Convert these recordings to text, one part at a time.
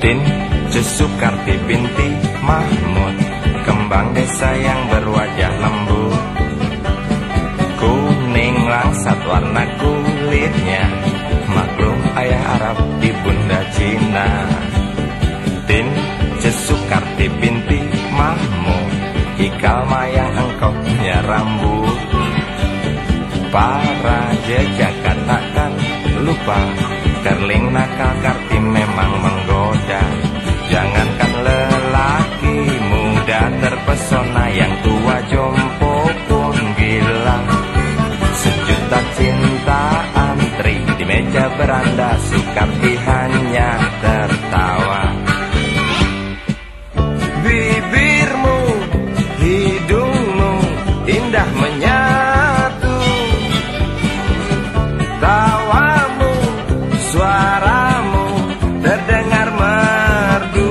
Tin Sukarti binti Mahmud, kembang desa yang berwajah lembut, kuning langsat warna kulitnya, maklum ayah Arab ibunda Cina. Tin Sukarti binti Mahmud, ikal mayang engkau punya rambut. Para jejak katakan lupa, kerling nakal Karti memang menggoda. Jangankan lelaki muda terpesona, yang tua jompo pun gila. Sejuta cinta antri di meja beranda, Sukarti hanya tertawa. Bibirmu, hidungmu indah menyatu, tawamu, suaramu terdengar merdu.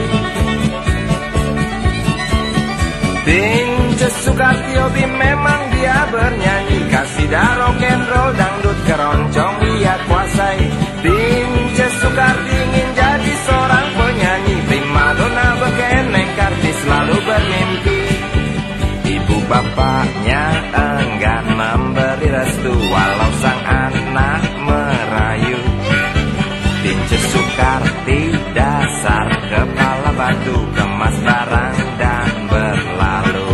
Tin Sukarti hobi memang dia bernyanyi, kasida rock and roll, dangdut keroncong ia kuasai. Tin Sukarti ingin jadi seorang penyanyi, primadona bekeneng Karti selalu bermimpi. Ibu bapaknya enggan memberi restu, walau sang anak merayu. Tin Sukarti dasar kepala batu, kemas barang dan berlalu.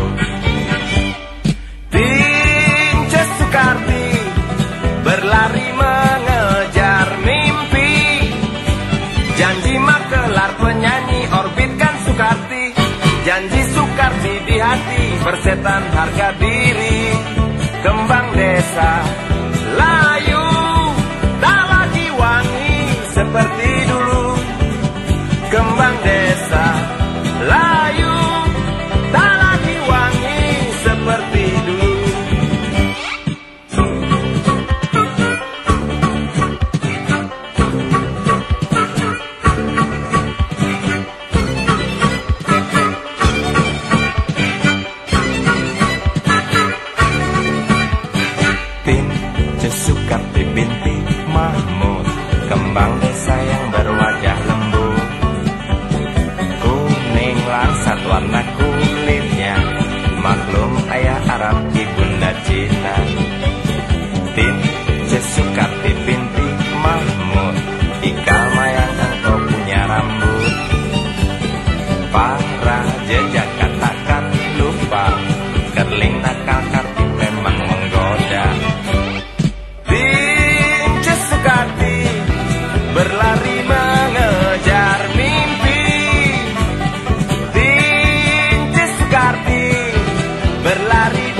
Tin Sukarti berlari mengejar mimpi, janji makelar penyanyi orbitkan Sukarti. Janji Sukarti di hati, persetan harga diri. Kembang desa layu, tak lagi wangi seperti dulu. Kembang desa layu, tak lagi wangi seperti dulu. Sukarti binti Mahmud, kembang desa yang berwajah lembut, kuning langsat warna kulitnya, maklum ayah Arab ibunda Cina. Tin Sukarti binti Mahmud, ikal mayang engkau punya rambut. Para jejak katakan lupa, kerling nakal Karti memang menggoda. Berlari mengejar mimpi, Tin Sukarti berlari